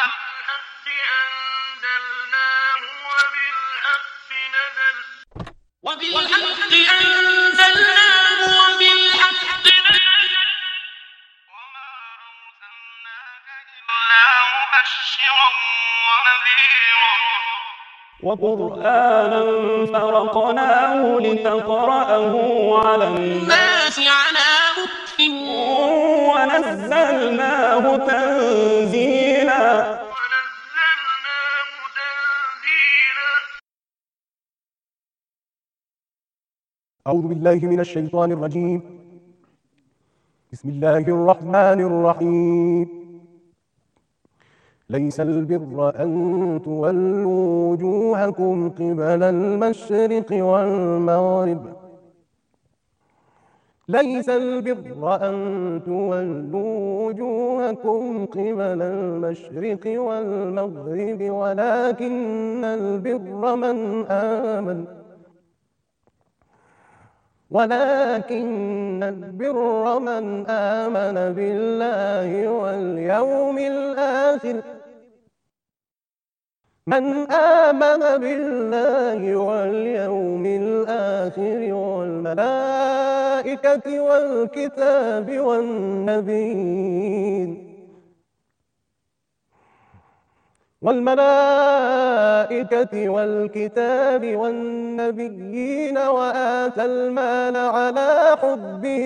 وبالحق أنزلناه وبالحق نزل وما أرسلناك إلا مبشرا ونذيرا وقرآنا فرقناه لتقرأه على الناس على مكث ونزلناه تنزيلا. أعوذ بالله من الشيطان الرجيم. بسم الله الرحمن الرحيم. ليس البر أن تولوا وجوهكم قبل المشرق والمغرب ليس البر أن تولوا وجوهكم قبل المشرق والمغرب ولكن البر من آمن بالله واليوم الآخر والملائكة والكتاب والنبيين وآتى المال على حبه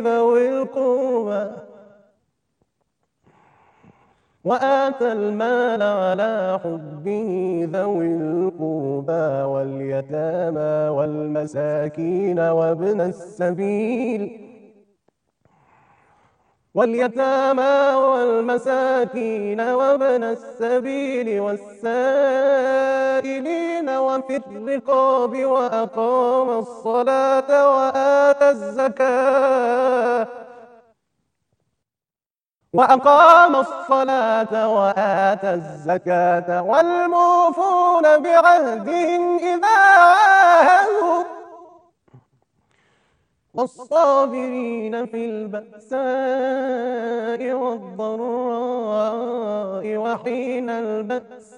ذوي القربى واليتامى والمساكين وابن السبيل والسائلين وفي الرقاب وأقام الصلاة وآتى الزكاة والموفون بعهدهم إذا عاهدوا والصابرين في البأساء والضراء وحين البأس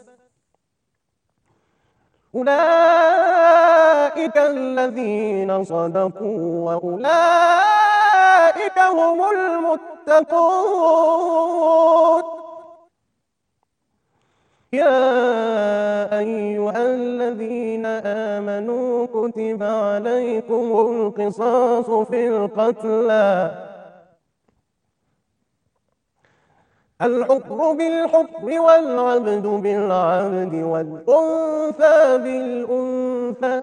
أولئك الذين صدقوا وأولئك هم المتقون. يا أيها الذين آمنوا كتب عليكم القصاص في القتلى الحر بالحر والعبد بالعبد والأنثى بالأنثى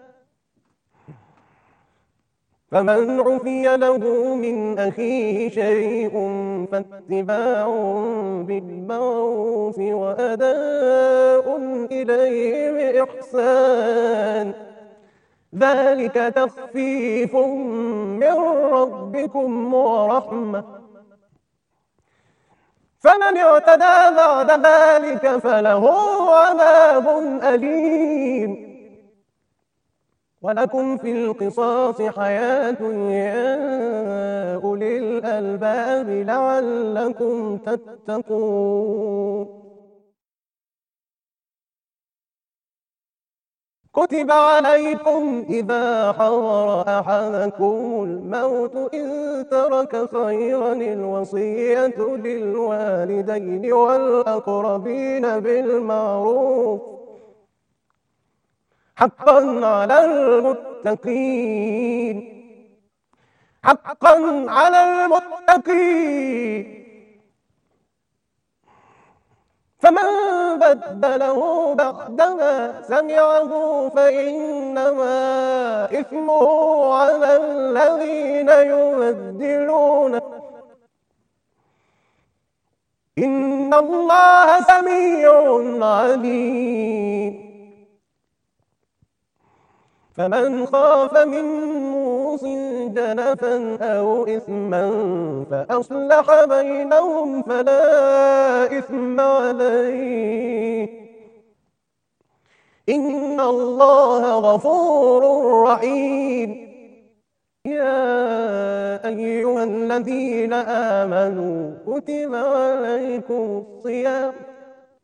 فمن عفي له من أخيه شيء فاتباع بالمعروف وأداء إليه بإحسان ذلك تخفيف من ربكم ورحمة فمن اعتدى بعد ذلك فله عذاب أليم. ولكم في القصاص حياة يا أولي الألباب لعلكم تتقون. كتب عليكم إذا حضر أحدكم الموت إن ترك خيرا الوصية للوالدين والأقربين بالمعروف حقا على المتقين فمن بدله بعدما سمعه فإنما إثمه على الذين يبدلونه إن الله سميع عليم. فمن خاف من موص جنفا أو إثما فأصلح بينهم فلا إثم عليه إن الله غفور رحيم. يا أيها الذين آمنوا كتب عليكم الصيام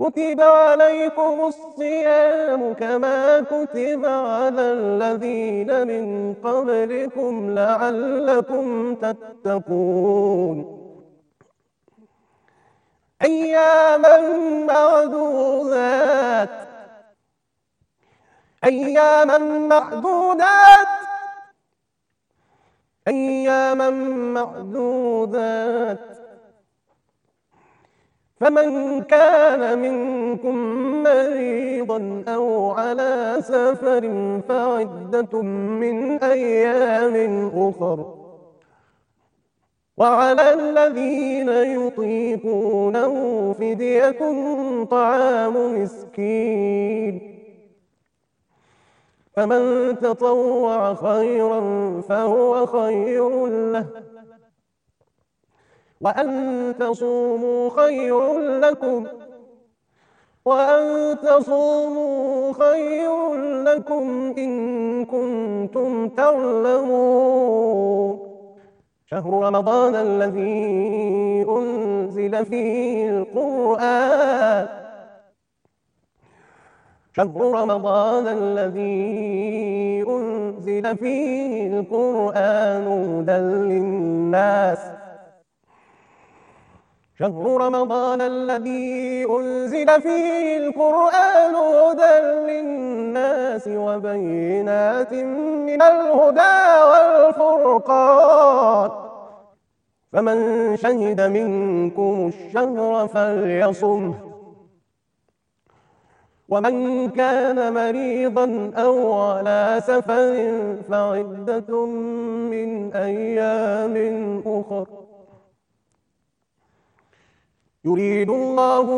كتب عليكم الصيام كما كتب على الذين من قبلكم لعلكم تتقون أياما معدودات أياما معدودات أياما معدودات فمن كان منكم مريضا أو على سفر فعدة من أيام أخر وعلى الذين يطيقونه فدية طعام مسكين فمن تطوع خيرا فهو خير له وأن تصوموا خير لكم إن كنتم تعلمون شهر رمضان الذي أنزل فيه القرآن هدى للناس شهر رمضان الذي أنزل فيه القرآن هدى للناس وبينات من الهدى والفرقان فمن شهد منكم الشهر فليصمه ومن كان مريضا أو على سفر فعدة من أيام أخر يريد الله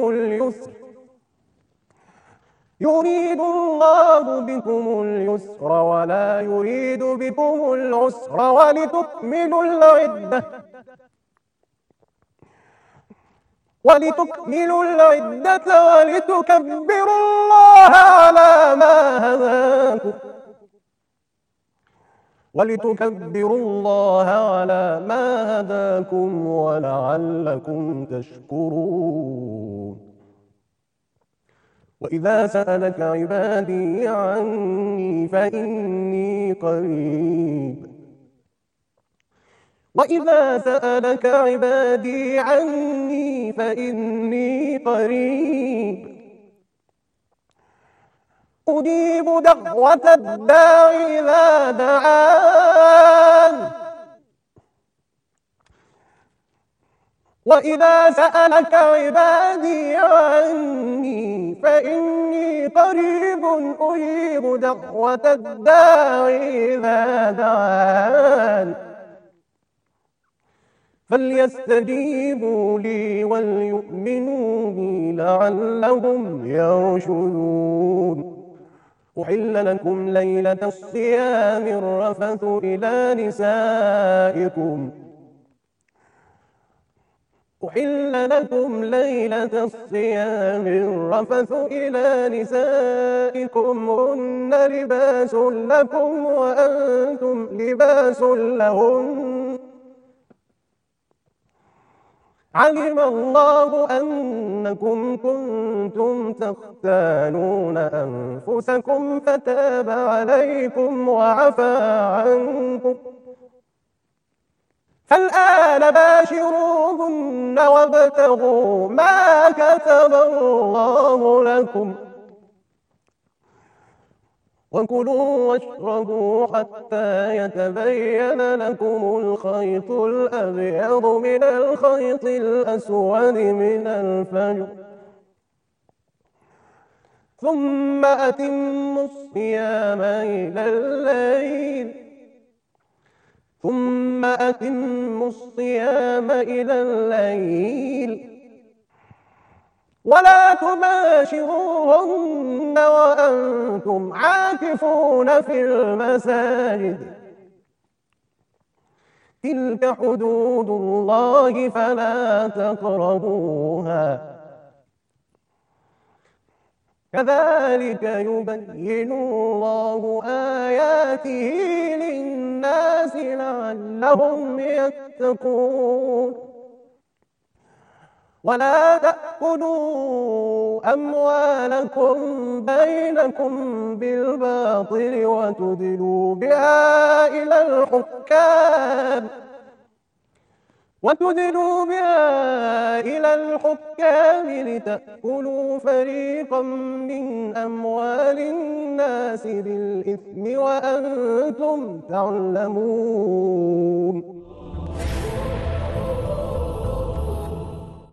بكم اليسر ولا يريد بكم العسر ولتكملوا العدة ولتكبروا الله على ما هداكم ولعلكم تشكرون وإذا سألك عبادي عني فإني قريب أجيب دعوة الداع إذا دعان وإذا سألك عبادي عني فإني قريب أجيب دعوة الداع إذا دعان فليستجيبوا لي وليؤمنوا بي لعلهم يرشدون أحل لكم ليلة الصيام الرفث إلى نسائكم هن لباس لكم وأنتم لباس لهن علم الله أنكم كنتم تختانون أنفسكم فتاب عليكم وعفى عنكم فالآن باشروهن وابتغوا ما كتب الله لكم وكلوا واشربوا حتى يتبين لكم الخيط الأبيض من الخيط الأسود من الفجر ثم أتموا الصيام إلى الليل ولا تباشروهن وأنتم عاكفون في المساجد تلك حدود الله فلا تقربوها كذلك يبين الله آياته للناس لعلهم يتقون ولا تأكلوا أموالكم بينكم بالباطل وتدلوا بها إلى الحكام لتأكلوا فريقا من أموال الناس بالإثم وأنتم تعلمون